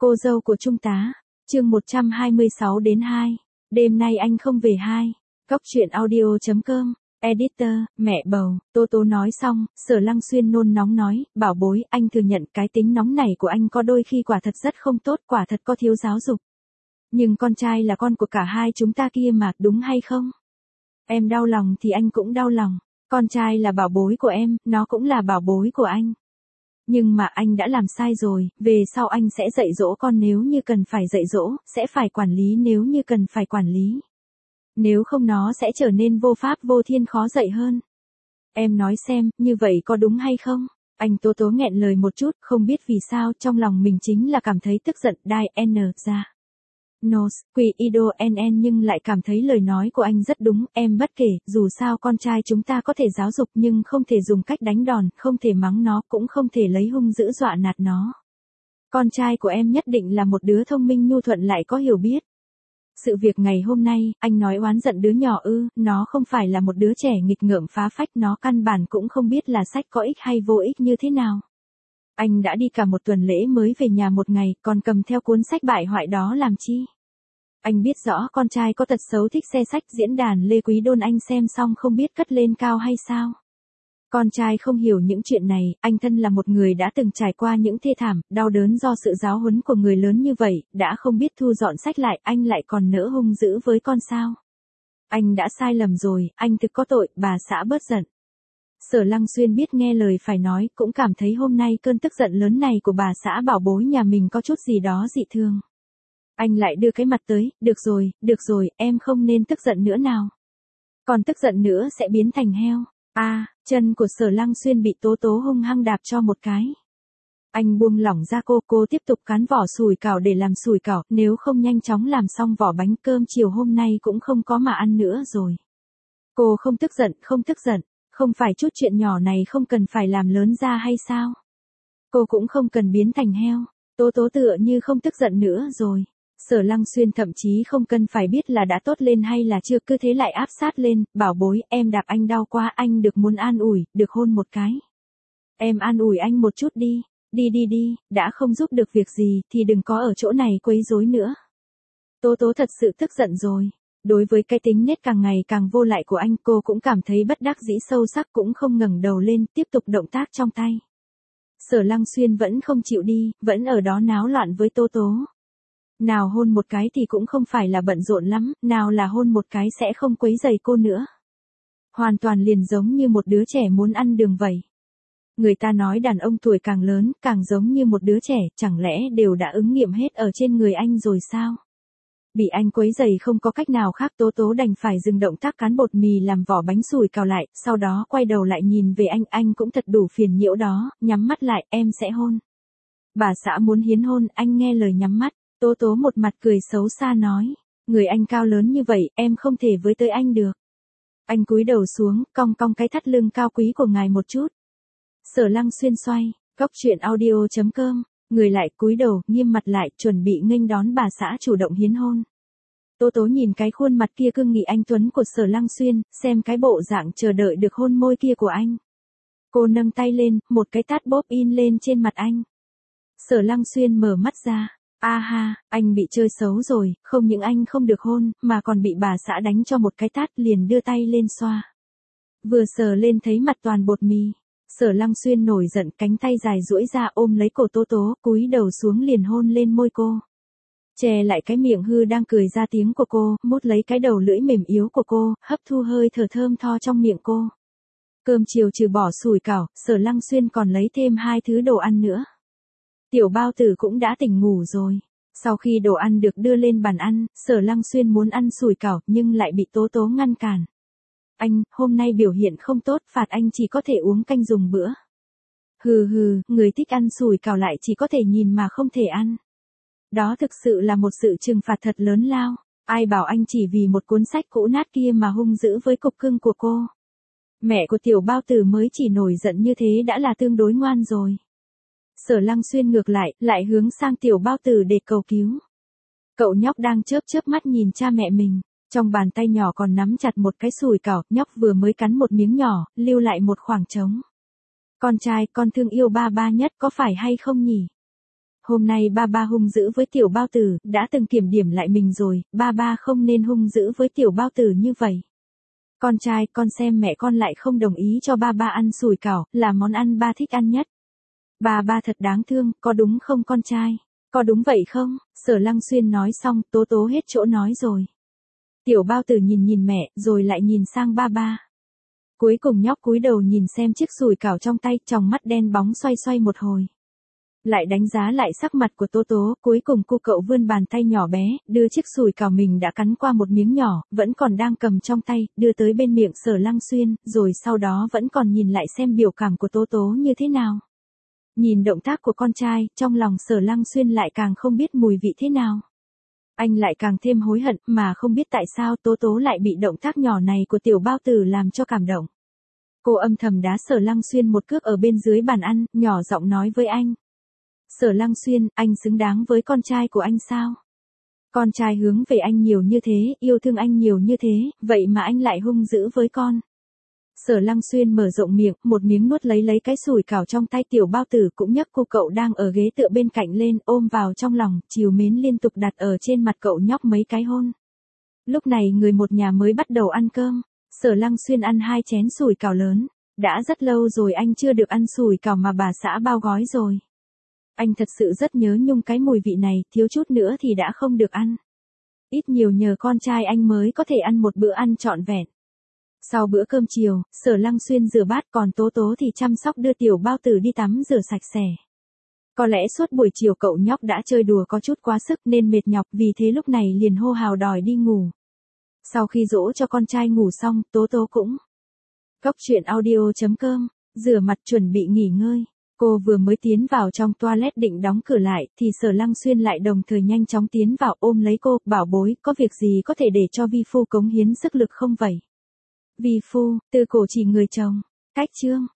Cô dâu của Trung tá, chương 126 đến 2. Đêm nay anh không về 2. Cóc truyện audio.com. Editor, mẹ bầu. Tô Tố nói xong, Sở Lăng Xuyên nôn nóng nói, bảo bối, anh thừa nhận cái tính nóng này của anh có đôi khi quả thật rất không tốt, quả thật có thiếu giáo dục. Nhưng con trai là con của cả hai chúng ta kia mà, đúng hay không? Em đau lòng thì anh cũng đau lòng. Con trai là bảo bối của em, nó cũng là bảo bối của anh. Nhưng mà anh đã làm sai rồi, về sau anh sẽ dạy dỗ con nếu như cần phải dạy dỗ, sẽ phải quản lý nếu như cần phải quản lý. Nếu không nó sẽ trở nên vô pháp vô thiên khó dạy hơn. Em nói xem, như vậy có đúng hay không? Anh Tố Tố nghẹn lời một chút, không biết vì sao trong lòng mình chính là cảm thấy tức giận, đai n ra. Nos, quỷ ido nn nhưng lại cảm thấy lời nói của anh rất đúng, em bất kể, dù sao con trai chúng ta có thể giáo dục nhưng không thể dùng cách đánh đòn, không thể mắng nó, cũng không thể lấy hung dữ dọa nạt nó. Con trai của em nhất định là một đứa thông minh nhu thuận lại có hiểu biết. Sự việc ngày hôm nay, anh nói oán giận đứa nhỏ nó không phải là một đứa trẻ nghịch ngợm phá phách, nó căn bản cũng không biết là sách có ích hay vô ích như thế nào. Anh đã đi cả một tuần lễ mới về nhà một ngày, còn cầm theo cuốn sách bại hoại đó làm chi? Anh biết rõ con trai có tật xấu thích xe sách, diễn đàn Lê Quý Đôn anh xem xong không biết cất lên cao hay sao? Con trai không hiểu những chuyện này, anh thân là một người đã từng trải qua những thê thảm, đau đớn do sự giáo huấn của người lớn như vậy, đã không biết thu dọn sách lại, anh lại còn nỡ hung dữ với con sao? Anh đã sai lầm rồi, anh thực có tội, bà xã bớt giận. Sở Lăng Xuyên biết nghe lời phải nói, cũng cảm thấy hôm nay cơn tức giận lớn này của bà xã bảo bối nhà mình có chút gì đó dị thường. Anh lại đưa cái mặt tới, được rồi, em không nên tức giận nữa nào. Còn tức giận nữa sẽ biến thành heo. Chân của Sở Lăng Xuyên bị Tố Tố hung hăng đạp cho một cái. Anh buông lỏng ra cô tiếp tục cán vỏ sủi cảo để làm sủi cảo, nếu không nhanh chóng làm xong vỏ bánh cơm chiều hôm nay cũng không có mà ăn nữa rồi. Cô không tức giận, không phải chút chuyện nhỏ này không cần phải làm lớn ra hay sao? Cô cũng không cần biến thành heo. Tố Tố tựa như không tức giận nữa rồi. Sở Lăng Xuyên thậm chí không cần phải biết là đã tốt lên hay là chưa, cứ thế lại áp sát lên, bảo bối, em đạp anh đau quá, anh được muốn an ủi, được hôn một cái. Em an ủi anh một chút đi, đi, đã không giúp được việc gì, thì đừng có ở chỗ này quấy rối nữa. Tố Tố thật sự tức giận rồi. Đối với cái tính nết càng ngày càng vô lại của anh, cô cũng cảm thấy bất đắc dĩ sâu sắc, cũng không ngẩng đầu lên, tiếp tục động tác trong tay. Sở Lăng Xuyên vẫn không chịu đi, vẫn ở đó náo loạn với Tố Tố. Nào hôn một cái thì cũng không phải là bận rộn lắm, nào là hôn một cái sẽ không quấy rầy cô nữa. Hoàn toàn liền giống như một đứa trẻ muốn ăn đường vậy. Người ta nói đàn ông tuổi càng lớn, càng giống như một đứa trẻ, chẳng lẽ đều đã ứng nghiệm hết ở trên người anh rồi sao? Bị anh quấy rầy không có cách nào khác, Tố Tố đành phải dừng động tác cán bột mì làm vỏ bánh sủi cảo lại, sau đó quay đầu lại nhìn về anh cũng thật đủ phiền nhiễu đó, nhắm mắt lại, em sẽ hôn. Bà xã muốn hiến hôn, anh nghe lời nhắm mắt. Tố Tố một mặt cười xấu xa nói, người anh cao lớn như vậy, em không thể với tới anh được. Anh cúi đầu xuống, cong cái thắt lưng cao quý của ngài một chút. Sở Lăng Xuyên xoay, cóc truyện audio.com, người lại cúi đầu, nghiêm mặt lại, chuẩn bị nghênh đón bà xã chủ động hiến hôn. Tố Tố nhìn cái khuôn mặt kia cương nghị anh tuấn của Sở Lăng Xuyên, xem cái bộ dạng chờ đợi được hôn môi kia của anh. Cô nâng tay lên, một cái tát bóp in lên trên mặt anh. Sở Lăng Xuyên mở mắt ra. Anh bị chơi xấu rồi, không những anh không được hôn, mà còn bị bà xã đánh cho một cái tát, liền đưa tay lên xoa. Vừa sờ lên thấy mặt toàn bột mì. Sở Lăng Xuyên nổi giận, cánh tay dài duỗi ra ôm lấy cổ Tố Tố, cúi đầu xuống liền hôn lên môi cô. Che lại cái miệng hư đang cười ra tiếng của cô, mút lấy cái đầu lưỡi mềm yếu của cô, hấp thu hơi thở thơm tho trong miệng cô. Cơm chiều trừ bỏ sủi cảo, Sở Lăng Xuyên còn lấy thêm 2 thứ đồ ăn nữa. Tiểu Bao Tử cũng đã tỉnh ngủ rồi. Sau khi đồ ăn được đưa lên bàn ăn, Sở Lăng Xuyên muốn ăn sủi cảo nhưng lại bị Tố Tố ngăn cản. Anh, hôm nay biểu hiện không tốt, phạt anh chỉ có thể uống canh dùng bữa. Hừ, người thích ăn sủi cảo lại chỉ có thể nhìn mà không thể ăn. Đó thực sự là một sự trừng phạt thật lớn lao. Ai bảo anh chỉ vì một cuốn sách cũ nát kia mà hung dữ với cục cưng của cô. Mẹ của Tiểu Bao Tử mới chỉ nổi giận như thế đã là tương đối ngoan rồi. Sở Lăng Xuyên ngược lại hướng sang Tiểu Bao Tử để cầu cứu. Cậu nhóc đang chớp mắt nhìn cha mẹ mình, trong bàn tay nhỏ còn nắm chặt một cái sủi cảo, nhóc vừa mới cắn một miếng nhỏ, lưu lại một khoảng trống. Con trai, con thương yêu ba nhất có phải hay không nhỉ? Hôm nay ba ba hung dữ với tiểu bao tử, đã từng kiểm điểm lại mình rồi, ba ba không nên hung dữ với tiểu bao tử như vậy. Con trai, con xem mẹ con lại không đồng ý cho ba ba ăn sủi cảo, là món ăn ba thích ăn nhất. Ba ba thật đáng thương, có đúng không con trai? Có đúng vậy không? Sở Lăng Xuyên nói xong, Tố Tố hết chỗ nói rồi. Tiểu bao tử nhìn nhìn mẹ, rồi lại nhìn sang ba ba. Cuối cùng nhóc cúi đầu nhìn xem chiếc sủi cảo trong tay, tròng mắt đen bóng xoay xoay một hồi. Lại đánh giá lại sắc mặt của Tố Tố, cuối cùng cô cậu vươn bàn tay nhỏ bé, đưa chiếc sủi cảo mình đã cắn qua một miếng nhỏ, vẫn còn đang cầm trong tay, đưa tới bên miệng Sở Lăng Xuyên, rồi sau đó vẫn còn nhìn lại xem biểu cảm của Tố Tố như thế nào. Nhìn động tác của con trai, trong lòng Sở Lăng Xuyên lại càng không biết mùi vị thế nào. Anh lại càng thêm hối hận, mà không biết tại sao Tố Tố lại bị động tác nhỏ này của tiểu bao tử làm cho cảm động. Cô âm thầm đá Sở Lăng Xuyên một cước ở bên dưới bàn ăn, nhỏ giọng nói với anh. Sở Lăng Xuyên, anh xứng đáng với con trai của anh sao? Con trai hướng về anh nhiều như thế, yêu thương anh nhiều như thế, vậy mà anh lại hung dữ với con. Sở Lăng Xuyên mở rộng miệng, một miếng nuốt lấy cái sủi cảo trong tay tiểu bao tử cũng nhấc cô cậu đang ở ghế tựa bên cạnh lên, ôm vào trong lòng, trìu mến liên tục đặt ở trên mặt cậu nhóc mấy cái hôn. Lúc này người một nhà mới bắt đầu ăn cơm. Sở Lăng Xuyên ăn 2 chén sủi cảo lớn. Đã rất lâu rồi anh chưa được ăn sủi cảo mà bà xã bao gói rồi. Anh thật sự rất nhớ nhung cái mùi vị này, thiếu chút nữa thì đã không được ăn. Ít nhiều nhờ con trai anh mới có thể ăn một bữa ăn trọn vẹn. Sau bữa cơm chiều, Sở Lăng Xuyên rửa bát, còn Tố Tố thì chăm sóc đưa tiểu bao tử đi tắm rửa sạch sẽ. Có lẽ suốt buổi chiều cậu nhóc đã chơi đùa có chút quá sức nên mệt nhọc, vì thế lúc này liền hô hào đòi đi ngủ. Sau khi dỗ cho con trai ngủ xong, Tố Tố cũng Cốc truyện audio.com, rửa mặt chuẩn bị nghỉ ngơi. Cô vừa mới tiến vào trong toilet định đóng cửa lại, thì Sở Lăng Xuyên lại đồng thời nhanh chóng tiến vào ôm lấy cô, bảo bối, có việc gì có thể để cho vi phu cống hiến sức lực không vậy? Vi phu, từ cổ chỉ người chồng. Cách chương.